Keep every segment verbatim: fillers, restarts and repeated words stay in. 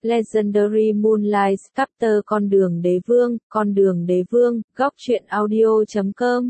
Legendary Moonlight Chapter Con đường đế vương, con đường đế vương, góc truyện audio chấm com.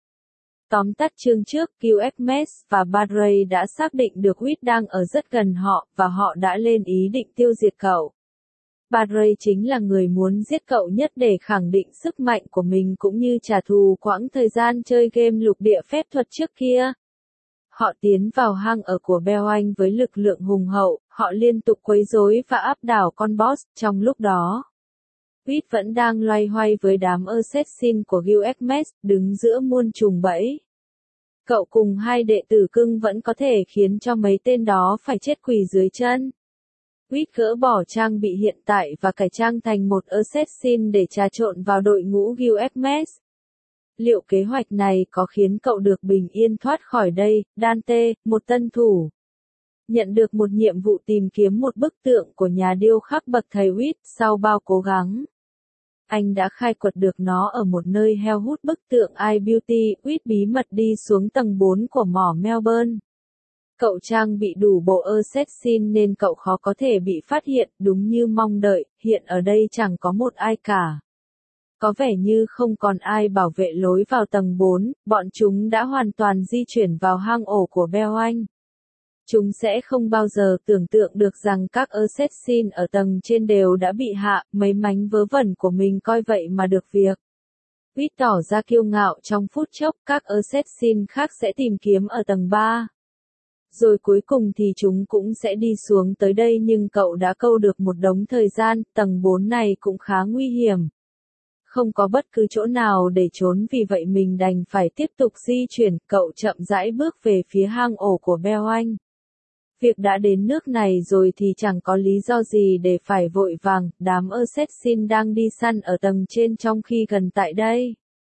Tóm tắt chương trước, Gilgamesh và Badrey đã xác định được Wit đang ở rất gần họ, và họ đã lên ý định tiêu diệt cậu. Badrey chính là người muốn giết cậu nhất để khẳng định sức mạnh của mình cũng như trả thù quãng thời gian chơi game lục địa phép thuật trước kia. Họ tiến vào hang ở của Beoanh với lực lượng hùng hậu, họ liên tục quấy rối và áp đảo con boss, trong lúc đó. Wit vẫn đang loay hoay với đám assassin của Gilgamesh, đứng giữa muôn trùng bẫy. Cậu cùng hai đệ tử cưng vẫn có thể khiến cho mấy tên đó phải chết quỳ dưới chân. Wit gỡ bỏ trang bị hiện tại và cải trang thành một assassin để trà trộn vào đội ngũ Gilgamesh. Liệu kế hoạch này có khiến cậu được bình yên thoát khỏi đây? Dante, một tân thủ, nhận được một nhiệm vụ tìm kiếm một bức tượng của nhà điêu khắc bậc thầy Wit. Sau bao cố gắng, anh đã khai quật được nó ở một nơi heo hút bức tượng I Beauty. Wit bí mật đi xuống tầng bốn của mỏ Melbourne. Cậu trang bị đủ bộ assassin nên cậu khó có thể bị phát hiện, đúng như mong đợi, hiện ở đây chẳng có một ai cả. Có vẻ như không còn ai bảo vệ lối vào tầng bốn, bọn chúng đã hoàn toàn di chuyển vào hang ổ của Beoanh. Chúng sẽ không bao giờ tưởng tượng được rằng các assassin ở tầng trên đều đã bị hạ, mấy mánh vớ vẩn của mình coi vậy mà được việc. Wit tỏ ra kiêu ngạo trong phút chốc, các assassin khác sẽ tìm kiếm ở tầng ba. Rồi cuối cùng thì chúng cũng sẽ đi xuống tới đây, nhưng cậu đã câu được một đống thời gian, tầng bốn này cũng khá nguy hiểm. Không có bất cứ chỗ nào để trốn, vì vậy mình đành phải tiếp tục di chuyển. Cậu chậm rãi bước về phía hang ổ của Beoanh. Việc đã đến nước này rồi thì chẳng có lý do gì để phải vội vàng. Đám assassin đang đi săn ở tầng trên trong khi gần tại đây.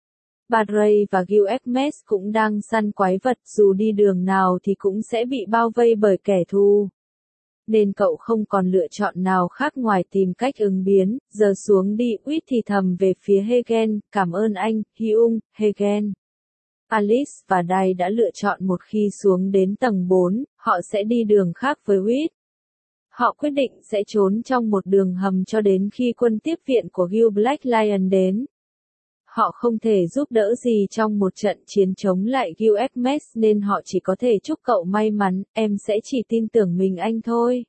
Badrey và Gilgamesh cũng đang săn quái vật, dù đi đường nào thì cũng sẽ bị bao vây bởi kẻ thù. Nên cậu không còn lựa chọn nào khác ngoài tìm cách ứng biến. Giờ xuống đi, Wit thì thầm về phía Hagen, cảm ơn anh, Hyung, Hagen. Alice và Dai đã lựa chọn một khi xuống đến tầng bốn, họ sẽ đi đường khác với Wit. Họ quyết định sẽ trốn trong một đường hầm cho đến khi quân tiếp viện của Gil Black Lion đến. Họ không thể giúp đỡ gì trong một trận chiến chống lại Gilgamesh nên họ chỉ có thể chúc cậu may mắn, em sẽ chỉ tin tưởng mình anh thôi.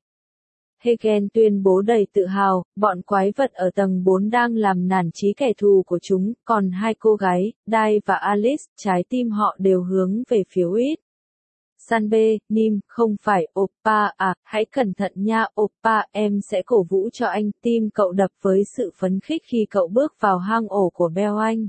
Hagen tuyên bố đầy tự hào, bọn quái vật ở tầng bốn đang làm nản chí kẻ thù của chúng, còn hai cô gái, Dai và Alice, trái tim họ đều hướng về phía Wit. Sanbe, Nim, không phải, Oppa, à, hãy cẩn thận nha, Oppa, em sẽ cổ vũ cho anh. Tim cậu đập với sự phấn khích khi cậu bước vào hang ổ của Beoanh,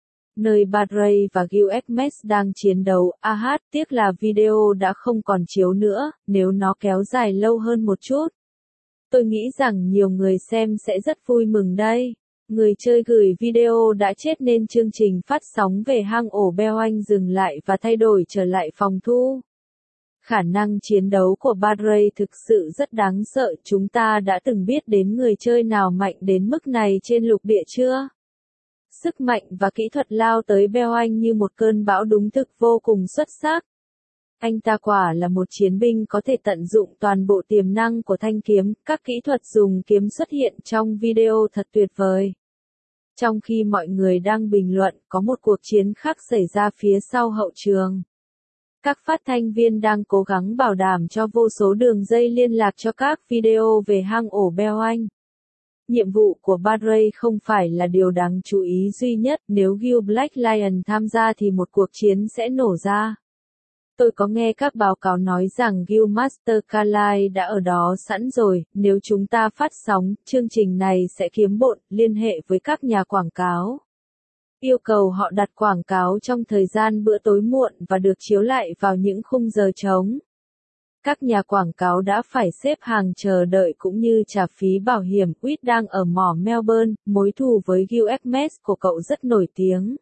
nơi Badrey và Gilgamesh đang chiến đấu. A hát, tiếc là video đã không còn chiếu nữa, nếu nó kéo dài lâu hơn một chút. Tôi nghĩ rằng nhiều người xem sẽ rất vui mừng đây. Người chơi gửi video đã chết nên chương trình phát sóng về hang ổ Beoanh dừng lại và thay đổi trở lại phòng thu. Khả năng chiến đấu của Badrey thực sự rất đáng sợ. Chúng ta đã từng biết đến người chơi nào mạnh đến mức này trên lục địa chưa? Sức mạnh và kỹ thuật lao tới Beoanh như một cơn bão đúng thực vô cùng xuất sắc. Anh ta quả là một chiến binh có thể tận dụng toàn bộ tiềm năng của thanh kiếm. Các kỹ thuật dùng kiếm xuất hiện trong video thật tuyệt vời. Trong khi mọi người đang bình luận, có một cuộc chiến khác xảy ra phía sau hậu trường. Các phát thanh viên đang cố gắng bảo đảm cho vô số đường dây liên lạc cho các video về hang ổ Beoanh. Nhiệm vụ của Badrey không phải là điều đáng chú ý duy nhất, nếu Gil Black Lion tham gia thì một cuộc chiến sẽ nổ ra. Tôi có nghe các báo cáo nói rằng Gil Master Carlyle đã ở đó sẵn rồi, nếu chúng ta phát sóng, chương trình này sẽ kiếm bộn. Liên hệ với các nhà quảng cáo. Yêu cầu họ đặt quảng cáo trong thời gian bữa tối muộn và được chiếu lại vào những khung giờ trống. Các nhà quảng cáo đã phải xếp hàng chờ đợi cũng như trả phí bảo hiểm. Wit đang ở mỏ Melbourne, mối thù với Gilgamesh của cậu rất nổi tiếng.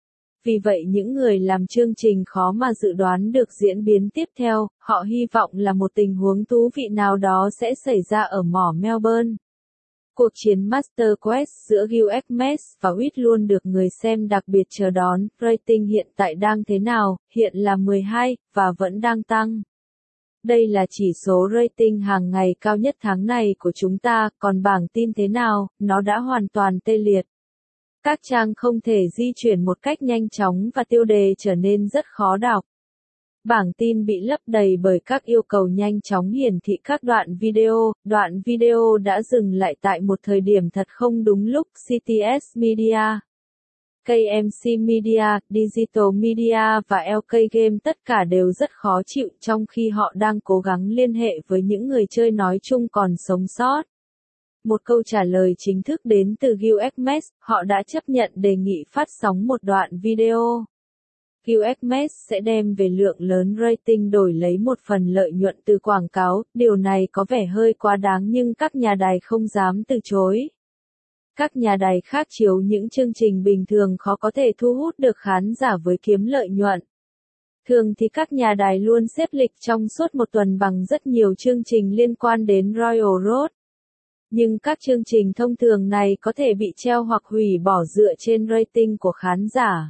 Vì vậy những người làm chương trình khó mà dự đoán được diễn biến tiếp theo, họ hy vọng là một tình huống thú vị nào đó sẽ xảy ra ở mỏ Melbourne. Cuộc chiến Master Quest giữa Gilgamesh và Wit luôn được người xem đặc biệt chờ đón. Rating hiện tại đang thế nào? Hiện là mười hai, và vẫn đang tăng. Đây là chỉ số rating hàng ngày cao nhất tháng này của chúng ta, còn bảng tin thế nào, nó đã hoàn toàn tê liệt. Các trang không thể di chuyển một cách nhanh chóng và tiêu đề trở nên rất khó đọc. Bảng tin bị lấp đầy bởi các yêu cầu nhanh chóng hiển thị các đoạn video, đoạn video đã dừng lại tại một thời điểm thật không đúng lúc. xê tê ét Media, ca em xê Media, Digital Media và lờ ca Game tất cả đều rất khó chịu trong khi họ đang cố gắng liên hệ với những người chơi nói chung còn sống sót. Một câu trả lời chính thức đến từ giê u ích Max, họ đã chấp nhận đề nghị phát sóng một đoạn video. giê u ích Max sẽ đem về lượng lớn rating đổi lấy một phần lợi nhuận từ quảng cáo, điều này có vẻ hơi quá đáng nhưng các nhà đài không dám từ chối. Các nhà đài khác chiếu những chương trình bình thường khó có thể thu hút được khán giả với kiếm lợi nhuận. Thường thì các nhà đài luôn xếp lịch trong suốt một tuần bằng rất nhiều chương trình liên quan đến Royal Road. Nhưng các chương trình thông thường này có thể bị treo hoặc hủy bỏ dựa trên rating của khán giả.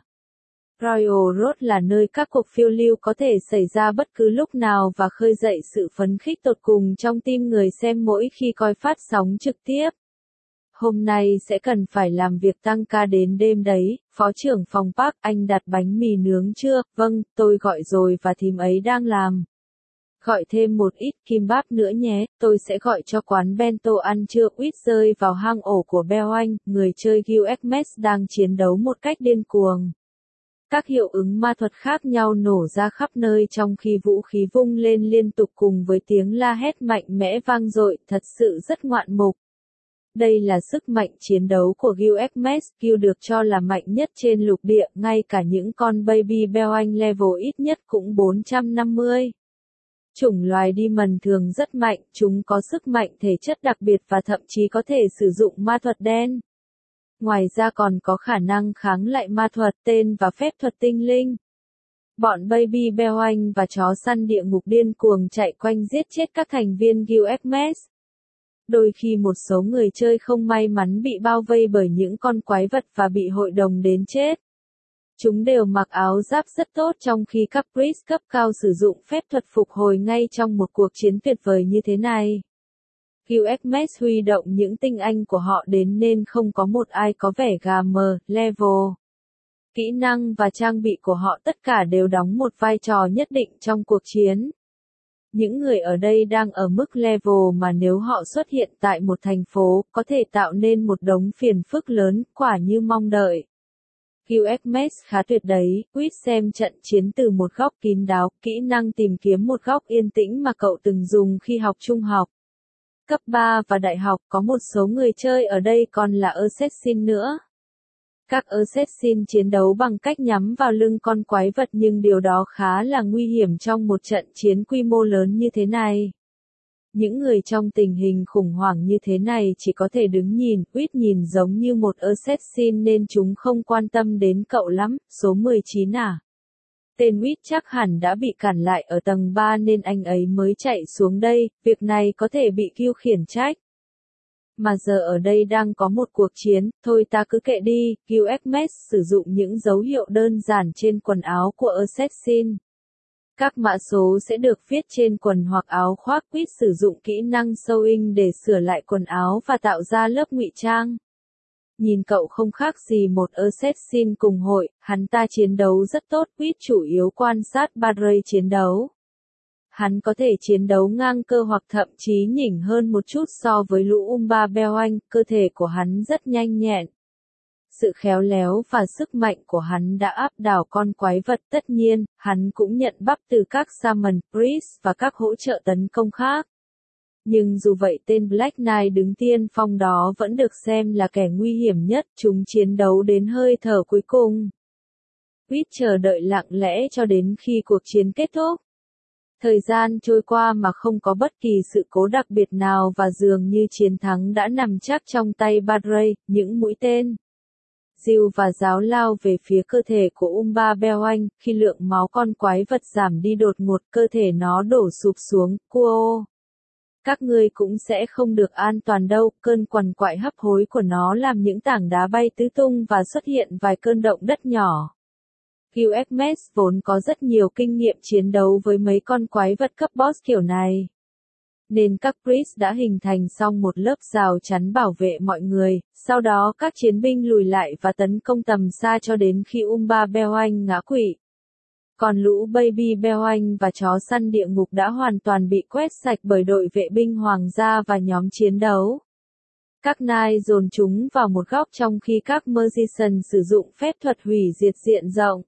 Royal Road là nơi các cuộc phiêu lưu có thể xảy ra bất cứ lúc nào và khơi dậy sự phấn khích tột cùng trong tim người xem mỗi khi coi phát sóng trực tiếp. Hôm nay sẽ cần phải làm việc tăng ca đến đêm đấy, Phó trưởng phòng Park, anh đặt bánh mì nướng chưa? Vâng, tôi gọi rồi và thím ấy đang làm. Gọi thêm một ít kimbap nữa nhé, tôi sẽ gọi cho quán bento ăn trưa. Quýt rơi vào hang ổ của Bell Anh, người chơi giê u ích Max đang chiến đấu một cách điên cuồng. Các hiệu ứng ma thuật khác nhau nổ ra khắp nơi trong khi vũ khí vung lên liên tục cùng với tiếng la hét mạnh mẽ vang dội, thật sự rất ngoạn mục. Đây là sức mạnh chiến đấu của giê u ích Max, Q được cho là mạnh nhất trên lục địa, ngay cả những con Baby Bell Anh level ít nhất cũng bốn trăm năm mươi. Chủng loài Demon thường rất mạnh, chúng có sức mạnh thể chất đặc biệt và thậm chí có thể sử dụng ma thuật đen. Ngoài ra còn có khả năng kháng lại ma thuật, tên và phép thuật tinh linh. Bọn Baby Bell Anh và chó săn địa ngục điên cuồng chạy quanh giết chết các thành viên giê u ích Max. Đôi khi một số người chơi không may mắn bị bao vây bởi những con quái vật và bị hội đồng đến chết. Chúng đều mặc áo giáp rất tốt trong khi các priest cấp cao sử dụng phép thuật phục hồi ngay trong một cuộc chiến tuyệt vời như thế này. giê u ích Max huy động những tinh anh của họ đến nên không có một ai có vẻ gà mờ, level. Kỹ năng và trang bị của họ tất cả đều đóng một vai trò nhất định trong cuộc chiến. Những người ở đây đang ở mức level mà nếu họ xuất hiện tại một thành phố, có thể tạo nên một đống phiền phức lớn, quả như mong đợi. giê u ích Max khá tuyệt đấy, Quýt xem trận chiến từ một góc kín đáo, kỹ năng tìm kiếm một góc yên tĩnh mà cậu từng dùng khi học trung học. Cấp ba và đại học, có một số người chơi ở đây còn là assassin nữa. Các assassin chiến đấu bằng cách nhắm vào lưng con quái vật nhưng điều đó khá là nguy hiểm trong một trận chiến quy mô lớn như thế này. Những người trong tình hình khủng hoảng như thế này chỉ có thể đứng nhìn, Quýt nhìn giống như một assassin nên chúng không quan tâm đến cậu lắm. Số mười chín à? Tên Quýt chắc hẳn đã bị cản lại ở tầng ba nên anh ấy mới chạy xuống đây, việc này có thể bị Q khiển trách. Mà giờ ở đây đang có một cuộc chiến, thôi ta cứ kệ đi. giê u ích Max sử dụng những dấu hiệu đơn giản trên quần áo của assassin. Các mã số sẽ được viết trên quần hoặc áo khoác. Quýt sử dụng kỹ năng sewing để sửa lại quần áo và tạo ra lớp ngụy trang. Nhìn cậu không khác gì một assassin cùng hội, hắn ta chiến đấu rất tốt. Quýt chủ yếu quan sát Barry chiến đấu. Hắn có thể chiến đấu ngang cơ hoặc thậm chí nhỉnh hơn một chút so với lũ Umba Bell Anh, cơ thể của hắn rất nhanh nhẹn. Sự khéo léo và sức mạnh của hắn đã áp đảo con quái vật. Tất nhiên, hắn cũng nhận bắp từ các Shaman, Priest và các hỗ trợ tấn công khác. Nhưng dù vậy tên Black Knight đứng tiên phong đó vẫn được xem là kẻ nguy hiểm nhất, chúng chiến đấu đến hơi thở cuối cùng. Quýt chờ đợi lặng lẽ cho đến khi cuộc chiến kết thúc. Thời gian trôi qua mà không có bất kỳ sự cố đặc biệt nào và dường như chiến thắng đã nằm chắc trong tay Barry. Những mũi tên Diêu và giáo lao về phía cơ thể của Umba Bell Anh, khi lượng máu con quái vật giảm đi đột ngột, cơ thể nó đổ sụp xuống. Cuo! Các ngươi cũng sẽ không được an toàn đâu. Cơn quằn quại hấp hối của nó làm những tảng đá bay tứ tung và xuất hiện vài cơn động đất nhỏ. quy ích em ét vốn có rất nhiều kinh nghiệm chiến đấu với mấy con quái vật cấp boss kiểu này, nên các priest đã hình thành xong một lớp rào chắn bảo vệ mọi người, sau đó các chiến binh lùi lại và tấn công tầm xa cho đến khi Umba Beoanh ngã quỵ. Còn lũ Baby Beoanh và chó săn địa ngục đã hoàn toàn bị quét sạch bởi đội vệ binh hoàng gia và nhóm chiến đấu. Các Knight dồn chúng vào một góc trong khi các Magician sử dụng phép thuật hủy diệt diện rộng.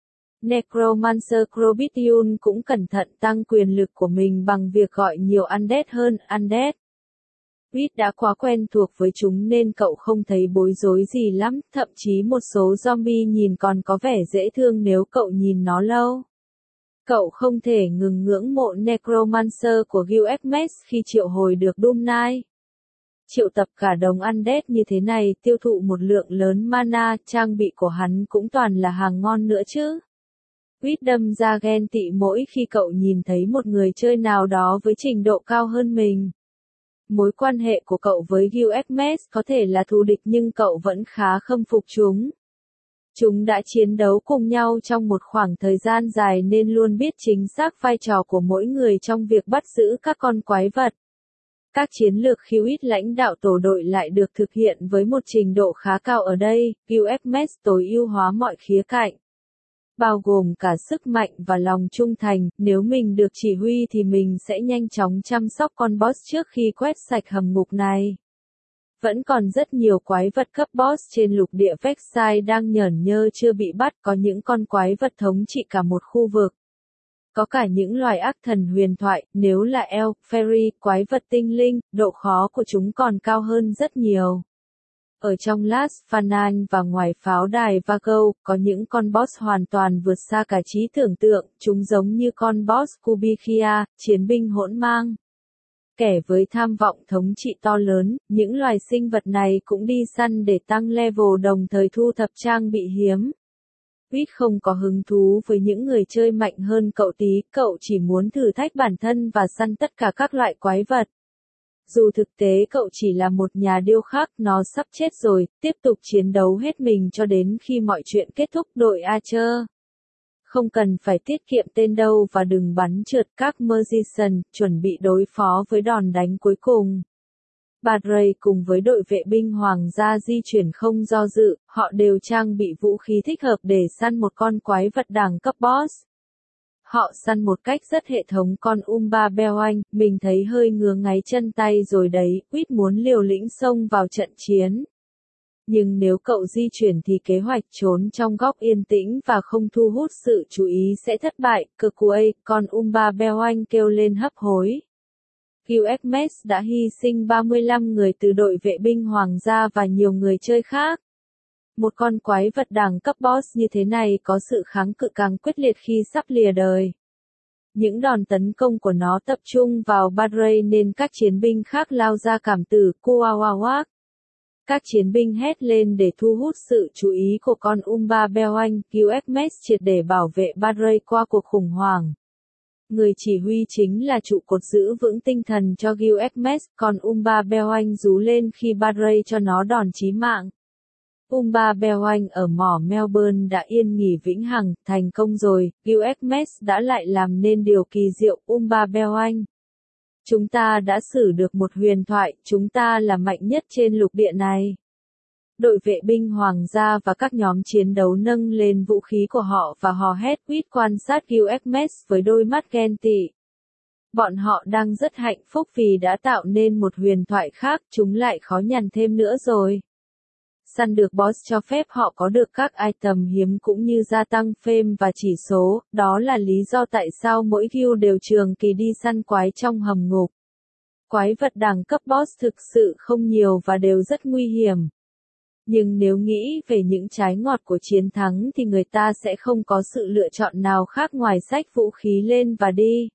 Necromancer Crobitiun cũng cẩn thận tăng quyền lực của mình bằng việc gọi nhiều undead hơn undead. Reed đã quá quen thuộc với chúng nên cậu không thấy bối rối gì lắm, thậm chí một số zombie nhìn còn có vẻ dễ thương nếu cậu nhìn nó lâu. Cậu không thể ngừng ngưỡng mộ Necromancer của Gilgamesh khi triệu hồi được Doom Knight. Triệu tập cả đống undead như thế này tiêu thụ một lượng lớn mana, trang bị của hắn cũng toàn là hàng ngon nữa chứ. Reed đâm ra ghen tị mỗi khi cậu nhìn thấy một người chơi nào đó với trình độ cao hơn mình. Mối quan hệ của cậu với Gilgamesh có thể là thù địch nhưng cậu vẫn khá khâm phục chúng. Chúng đã chiến đấu cùng nhau trong một khoảng thời gian dài nên luôn biết chính xác vai trò của mỗi người trong việc bắt giữ các con quái vật. Các chiến lược khiêu ít lãnh đạo tổ đội lại được thực hiện với một trình độ khá cao ở đây, Gilgamesh tối ưu hóa mọi khía cạnh. Bao gồm cả sức mạnh và lòng trung thành, nếu mình được chỉ huy thì mình sẽ nhanh chóng chăm sóc con boss trước khi quét sạch hầm ngục này. Vẫn còn rất nhiều quái vật cấp boss trên lục địa Vexai đang nhởn nhơ chưa bị bắt, có những con quái vật thống trị cả một khu vực. Có cả những loài ác thần huyền thoại, nếu là elf, fairy, quái vật tinh linh, độ khó của chúng còn cao hơn rất nhiều. Ở trong Last Fanan và ngoài pháo đài Vago, có những con boss hoàn toàn vượt xa cả trí tưởng tượng, chúng giống như con boss Kubikia, chiến binh hỗn mang. Kẻ với tham vọng thống trị to lớn, những loài sinh vật này cũng đi săn để tăng level đồng thời thu thập trang bị hiếm. Reed không có hứng thú với những người chơi mạnh hơn cậu tí, cậu chỉ muốn thử thách bản thân và săn tất cả các loại quái vật. Dù thực tế cậu chỉ là một nhà điêu khắc, nó sắp chết rồi, tiếp tục chiến đấu hết mình cho đến khi mọi chuyện kết thúc. Đội Archer không cần phải tiết kiệm tên đâu và đừng bắn trượt các Magician, chuẩn bị đối phó với đòn đánh cuối cùng. Badray cùng với đội vệ binh hoàng gia di chuyển không do dự, họ đều trang bị vũ khí thích hợp để săn một con quái vật đẳng cấp boss. Họ săn một cách rất hệ thống con Umba Beoanh, mình thấy hơi ngứa ngáy chân tay rồi đấy, Reed muốn liều lĩnh xông vào trận chiến. Nhưng nếu cậu di chuyển thì kế hoạch trốn trong góc yên tĩnh và không thu hút sự chú ý sẽ thất bại, cơ cuối, con Umba Beoanh kêu lên hấp hối. Gilgamesh đã hy sinh ba mươi lăm người từ đội vệ binh hoàng gia và nhiều người chơi khác. Một con quái vật đẳng cấp boss như thế này có sự kháng cự càng quyết liệt khi sắp lìa đời. Những đòn tấn công của nó tập trung vào Badray nên các chiến binh khác lao ra cảm tử Kuawawak. Các chiến binh hét lên để thu hút sự chú ý của con Umba Beoanh, Gilgamesh triệt để bảo vệ Badray qua cuộc khủng hoảng. Người chỉ huy chính là trụ cột giữ vững tinh thần cho Gilgamesh, còn Umba Beoanh rú lên khi Badray cho nó đòn chí mạng. Umba Beoanh ở mỏ Melbourne đã yên nghỉ vĩnh hằng, thành công rồi, Gilgamesh đã lại làm nên điều kỳ diệu. Umba Beoanh, chúng ta đã xử được một huyền thoại, chúng ta là mạnh nhất trên lục địa này. Đội vệ binh hoàng gia và các nhóm chiến đấu nâng lên vũ khí của họ và hò hét. Reed quan sát Gilgamesh với đôi mắt ghen tị. Bọn họ đang rất hạnh phúc vì đã tạo nên một huyền thoại khác, chúng lại khó nhằn thêm nữa rồi. Săn được boss cho phép họ có được các item hiếm cũng như gia tăng fame và chỉ số, đó là lý do tại sao mỗi guild đều trường kỳ đi săn quái trong hầm ngục. Quái vật đẳng cấp boss thực sự không nhiều và đều rất nguy hiểm. Nhưng nếu nghĩ về những trái ngọt của chiến thắng thì người ta sẽ không có sự lựa chọn nào khác ngoài xách vũ khí lên và đi.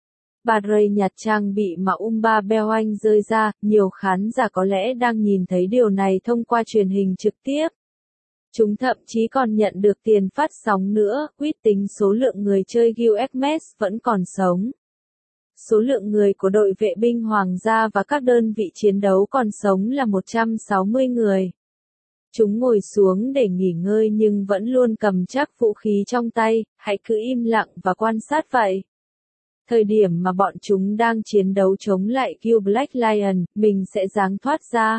Badray nhặt trang bị mà Umba Beoanh rơi ra, nhiều khán giả có lẽ đang nhìn thấy điều này thông qua truyền hình trực tiếp. Chúng thậm chí còn nhận được tiền phát sóng nữa, quyết tính số lượng người chơi Gilgamesh vẫn còn sống. Số lượng người của đội vệ binh hoàng gia và các đơn vị chiến đấu còn sống là một trăm sáu mươi người. Chúng ngồi xuống để nghỉ ngơi nhưng vẫn luôn cầm chắc vũ khí trong tay, hãy cứ im lặng và quan sát vậy. Thời điểm mà bọn chúng đang chiến đấu chống lại Q Black Lion, mình sẽ giáng thoát ra.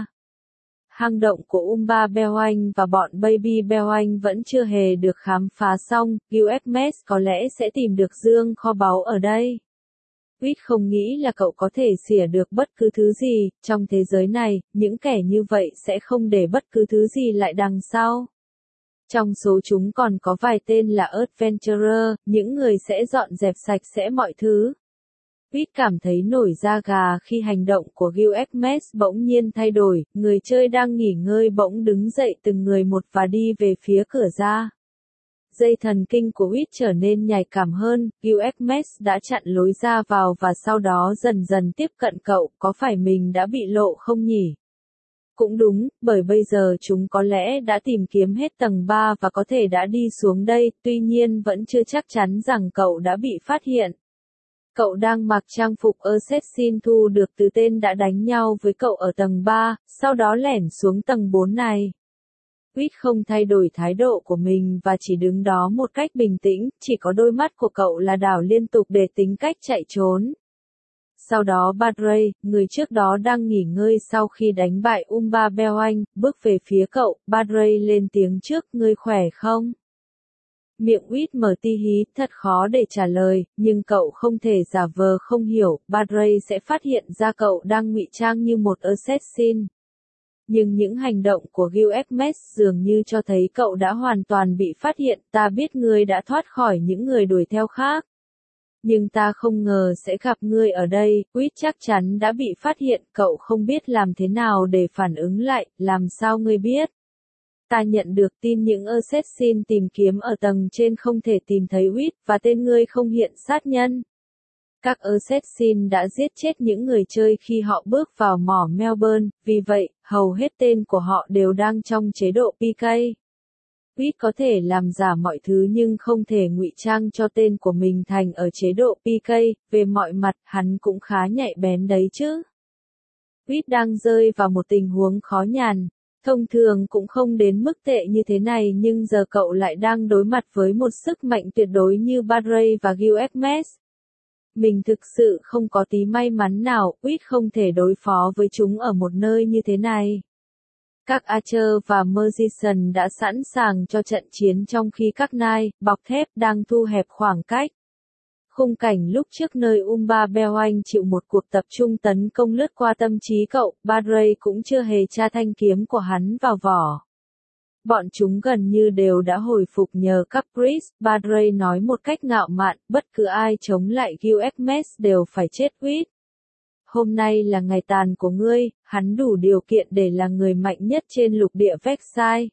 Hang động của Umba Beoanh và bọn Baby Beoanh vẫn chưa hề được khám phá xong, Gilgamesh có lẽ sẽ tìm được dương kho báu ở đây. Quýt không nghĩ là cậu có thể xỉa được bất cứ thứ gì, trong thế giới này, những kẻ như vậy sẽ không để bất cứ thứ gì lại đằng sau. Trong số chúng còn có vài tên là Adventurer, những người sẽ dọn dẹp sạch sẽ mọi thứ. Quýt cảm thấy nổi da gà khi hành động của Gilgamesh bỗng nhiên thay đổi, người chơi đang nghỉ ngơi bỗng đứng dậy từng người một và đi về phía cửa ra. Dây thần kinh của Quýt trở nên nhạy cảm hơn, Gilgamesh đã chặn lối ra vào và sau đó dần dần tiếp cận cậu, có phải mình đã bị lộ không nhỉ? Cũng đúng, bởi bây giờ chúng có lẽ đã tìm kiếm hết tầng ba và có thể đã đi xuống đây, tuy nhiên vẫn chưa chắc chắn rằng cậu đã bị phát hiện. Cậu đang mặc trang phục assassin thu được từ tên đã đánh nhau với cậu ở tầng ba, sau đó lẻn xuống tầng bốn này. Quýt không thay đổi thái độ của mình và chỉ đứng đó một cách bình tĩnh, chỉ có đôi mắt của cậu là đảo liên tục để tính cách chạy trốn. Sau đó Badray, người trước đó đang nghỉ ngơi sau khi đánh bại Umba Beoanh, bước về phía cậu, Badray lên tiếng trước, ngươi khỏe không? Miệng Quýt mở ti hí, thật khó để trả lời, nhưng cậu không thể giả vờ không hiểu, Badray sẽ phát hiện ra cậu đang ngụy trang như một assassin. Nhưng những hành động của Gilgamesh dường như cho thấy cậu đã hoàn toàn bị phát hiện, ta biết ngươi đã thoát khỏi những người đuổi theo khác. Nhưng ta không ngờ sẽ gặp ngươi ở đây, Quýt chắc chắn đã bị phát hiện, cậu không biết làm thế nào để phản ứng lại, làm sao ngươi biết? Ta nhận được tin những assassin tìm kiếm ở tầng trên không thể tìm thấy Quýt, và tên ngươi không hiện sát nhân. Các assassin đã giết chết những người chơi khi họ bước vào mỏ Melbourne, vì vậy, hầu hết tên của họ đều đang trong chế độ pê ca. Quýt có thể làm giả mọi thứ nhưng không thể ngụy trang cho tên của mình thành ở chế độ pê ca, về mọi mặt, hắn cũng khá nhạy bén đấy chứ. Quýt đang rơi vào một tình huống khó nhằn. Thông thường cũng không đến mức tệ như thế này nhưng giờ cậu lại đang đối mặt với một sức mạnh tuyệt đối như Badray và Gilgamesh. Mình thực sự không có tí may mắn nào, Quýt không thể đối phó với chúng ở một nơi như thế này. Các Archer và Magician đã sẵn sàng cho trận chiến trong khi các Knight, bọc thép đang thu hẹp khoảng cách. Khung cảnh lúc trước nơi Umba Beoanh chịu một cuộc tập trung tấn công lướt qua tâm trí cậu, Badray cũng chưa hề tra thanh kiếm của hắn vào vỏ. Bọn chúng gần như đều đã hồi phục nhờ Caprice, Badray nói một cách ngạo mạn, bất cứ ai chống lại Gilgamesh đều phải chết Quýt. Hôm nay là ngày tàn của ngươi, hắn đủ điều kiện để là người mạnh nhất trên lục địa Vexai.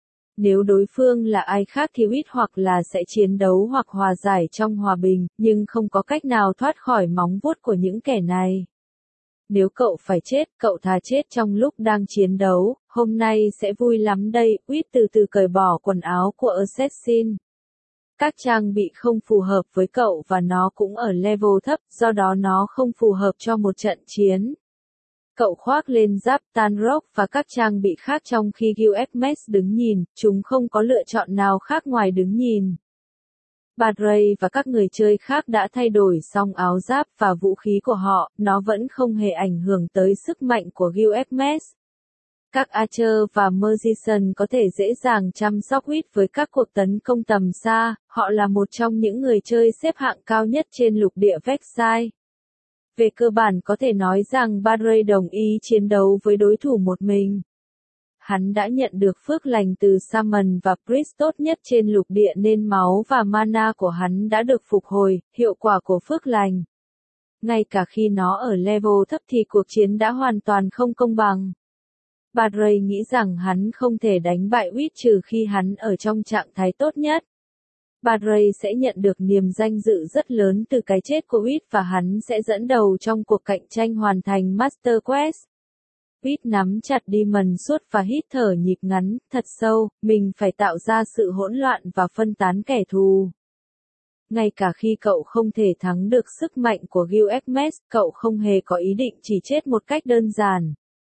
Nếu đối phương là ai khác thì Quýt hoặc là sẽ chiến đấu hoặc hòa giải trong hòa bình, nhưng không có cách nào thoát khỏi móng vuốt của những kẻ này. Nếu cậu phải chết, cậu thà chết trong lúc đang chiến đấu, hôm nay sẽ vui lắm đây, Quýt từ từ cởi bỏ quần áo của Assassin. Các trang bị không phù hợp với cậu và nó cũng ở level thấp, do đó nó không phù hợp cho một trận chiến. Cậu khoác lên giáp Tanrock và các trang bị khác trong khi Gilgamesh đứng nhìn, chúng không có lựa chọn nào khác ngoài đứng nhìn. Badray và các người chơi khác đã thay đổi xong áo giáp và vũ khí của họ, nó vẫn không hề ảnh hưởng tới sức mạnh của Gilgamesh. Các Archer và Magician có thể dễ dàng chăm sóc Quýt với các cuộc tấn công tầm xa, họ là một trong những người chơi xếp hạng cao nhất trên lục địa Vexai. Về cơ bản có thể nói rằng Badray đồng ý chiến đấu với đối thủ một mình. Hắn đã nhận được phước lành từ Shaman và Priest tốt nhất trên lục địa nên máu và mana của hắn đã được phục hồi, hiệu quả của phước lành. Ngay cả khi nó ở level thấp thì cuộc chiến đã hoàn toàn không công bằng. Badray nghĩ rằng hắn không thể đánh bại Quýt trừ khi hắn ở trong trạng thái tốt nhất. Badray sẽ nhận được niềm danh dự rất lớn từ cái chết của Quýt và hắn sẽ dẫn đầu trong cuộc cạnh tranh hoàn thành Master Quest. Quýt nắm chặt Demon Sword và hít thở nhịp ngắn, thật sâu, mình phải tạo ra sự hỗn loạn và phân tán kẻ thù. Ngay cả khi cậu không thể thắng được sức mạnh của Gilgamesh, cậu không hề có ý định chỉ chết một cách đơn giản.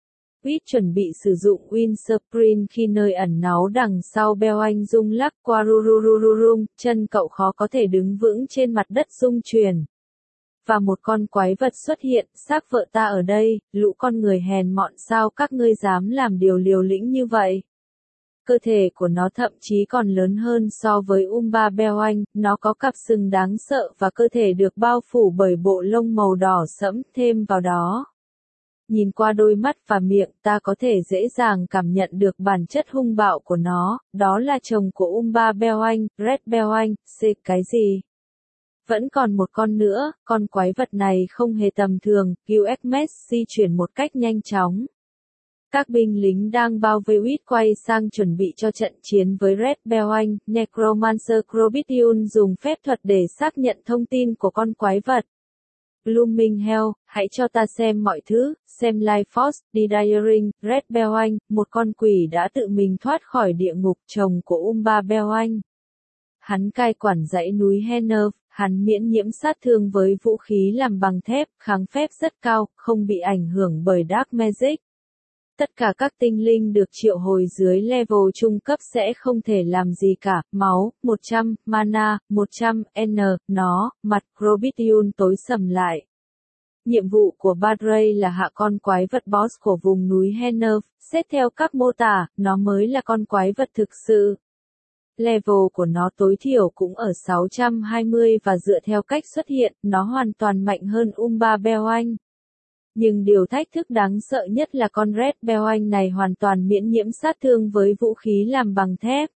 Squid chuẩn bị sử dụng Windscreen khi nơi ẩn náu đằng sau beo anh rung lắc qua rurururum, chân cậu khó có thể đứng vững trên mặt đất rung chuyển. Và một con quái vật xuất hiện, xác vợ ta ở đây, lũ con người hèn mọn sao các ngươi dám làm điều liều lĩnh như vậy. Cơ thể của nó thậm chí còn lớn hơn so với Umba beo anh, nó có cặp sừng đáng sợ và cơ thể được bao phủ bởi bộ lông màu đỏ sẫm, thêm vào đó. Nhìn qua đôi mắt và miệng ta có thể dễ dàng cảm nhận được bản chất hung bạo của nó, đó là chồng của Umba beo anh, Red beo anh, C cái gì? Vẫn còn một con nữa, con quái vật này không hề tầm thường, u ét Mess di chuyển một cách nhanh chóng. Các binh lính đang bao vây Whit quay sang chuẩn bị cho trận chiến với Red beo anh, Necromancer Crobitiun dùng phép thuật để xác nhận thông tin của con quái vật. Blooming Hell, hãy cho ta xem mọi thứ, xem Life Force, Desiring, Red beo anh, một con quỷ đã tự mình thoát khỏi địa ngục, chồng của Umba beo anh. Hắn cai quản dãy núi Hennerv, hắn miễn nhiễm sát thương với vũ khí làm bằng thép, kháng phép rất cao, không bị ảnh hưởng bởi Dark Magic. Tất cả các tinh linh được triệu hồi dưới level trung cấp sẽ không thể làm gì cả, máu, một trăm, mana, một trăm, N, nó, mặt Crobitiun tối sầm lại. Nhiệm vụ của Badray là hạ con quái vật boss của vùng núi Hennerv, xét theo các mô tả, nó mới là con quái vật thực sự. Level của nó tối thiểu cũng ở sáu trăm hai mươi và dựa theo cách xuất hiện, nó hoàn toàn mạnh hơn Umba beo anh. Nhưng điều thách thức đáng sợ nhất là con Red beo anh này hoàn toàn miễn nhiễm sát thương với vũ khí làm bằng thép.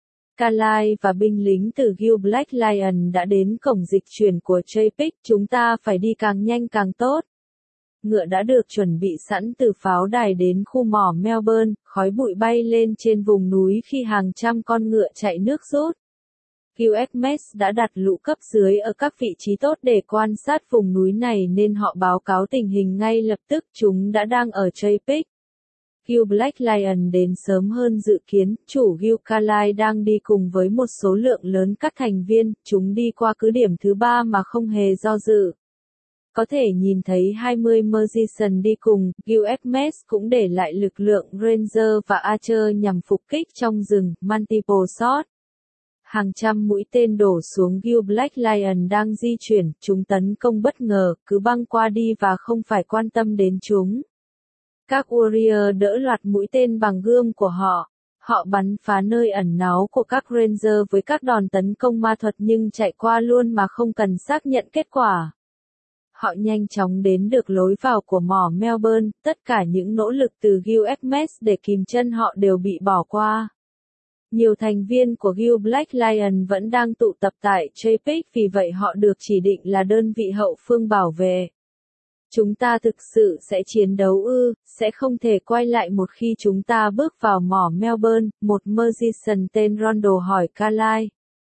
Kalai và binh lính từ Guild Black Lion đã đến cổng dịch chuyển của Chapik, chúng ta phải đi càng nhanh càng tốt. Ngựa đã được chuẩn bị sẵn từ pháo đài đến khu mỏ Melbourne, khói bụi bay lên trên vùng núi khi hàng trăm con ngựa chạy nước rút. u ét Mess đã đặt lũ cấp dưới ở các vị trí tốt để quan sát vùng núi này nên họ báo cáo tình hình ngay lập tức, chúng đã đang ở Chapik. Guild Black Lion đến sớm hơn dự kiến, chủ Guild Kalai đang đi cùng với một số lượng lớn các thành viên, chúng đi qua cứ điểm thứ ba mà không hề do dự. Có thể nhìn thấy hai mươi Magician đi cùng, u ét Mess cũng để lại lực lượng Ranger và Archer nhằm phục kích trong rừng, multiple shot. Hàng trăm mũi tên đổ xuống Guild Black Lion đang di chuyển, chúng tấn công bất ngờ, cứ băng qua đi và không phải quan tâm đến chúng. Các warrior đỡ loạt mũi tên bằng gươm của họ. Họ bắn phá nơi ẩn náu của các Ranger với các đòn tấn công ma thuật nhưng chạy qua luôn mà không cần xác nhận kết quả. Họ nhanh chóng đến được lối vào của mỏ Melbourne, tất cả những nỗ lực từ u ét Mess để kìm chân họ đều bị bỏ qua. Nhiều thành viên của Guild Black Lion vẫn đang tụ tập tại Chapik vì vậy họ được chỉ định là đơn vị hậu phương bảo vệ. Chúng ta thực sự sẽ chiến đấu ư, sẽ không thể quay lại một khi chúng ta bước vào mỏ Melbourne, một Magician tên Rondo hỏi Kalai.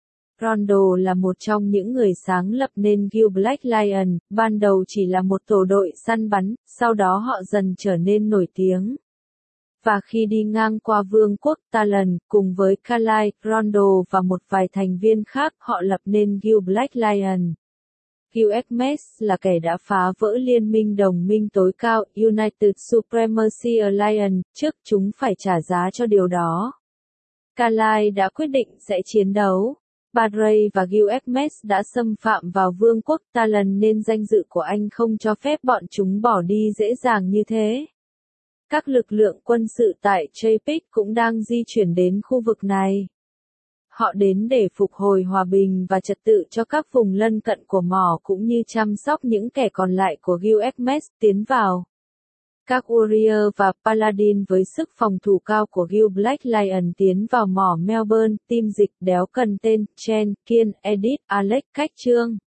Rondo là một trong những người sáng lập nên Guild Black Lion, ban đầu chỉ là một tổ đội săn bắn, sau đó họ dần trở nên nổi tiếng. Và khi đi ngang qua vương quốc Talon, cùng với Kalai, Rondo và một vài thành viên khác, họ lập nên Guild Black Lion. u ét Mess là kẻ đã phá vỡ liên minh đồng minh tối cao, United Supremacy Alliance, trước chúng phải trả giá cho điều đó. Kalai đã quyết định sẽ chiến đấu. Badray và u ét Mess đã xâm phạm vào vương quốc Talon nên danh dự của anh không cho phép bọn chúng bỏ đi dễ dàng như thế. Các lực lượng quân sự tại Chapik cũng đang di chuyển đến khu vực này. Họ đến để phục hồi hòa bình và trật tự cho các vùng lân cận của mỏ cũng như chăm sóc những kẻ còn lại của u ét Mess tiến vào. Các warrior và paladin với sức phòng thủ cao của Guild Black Lion tiến vào mỏ Melbourne, team dịch đéo cần tên, Chen, Kiên, Edith, Alex, Cách Trương.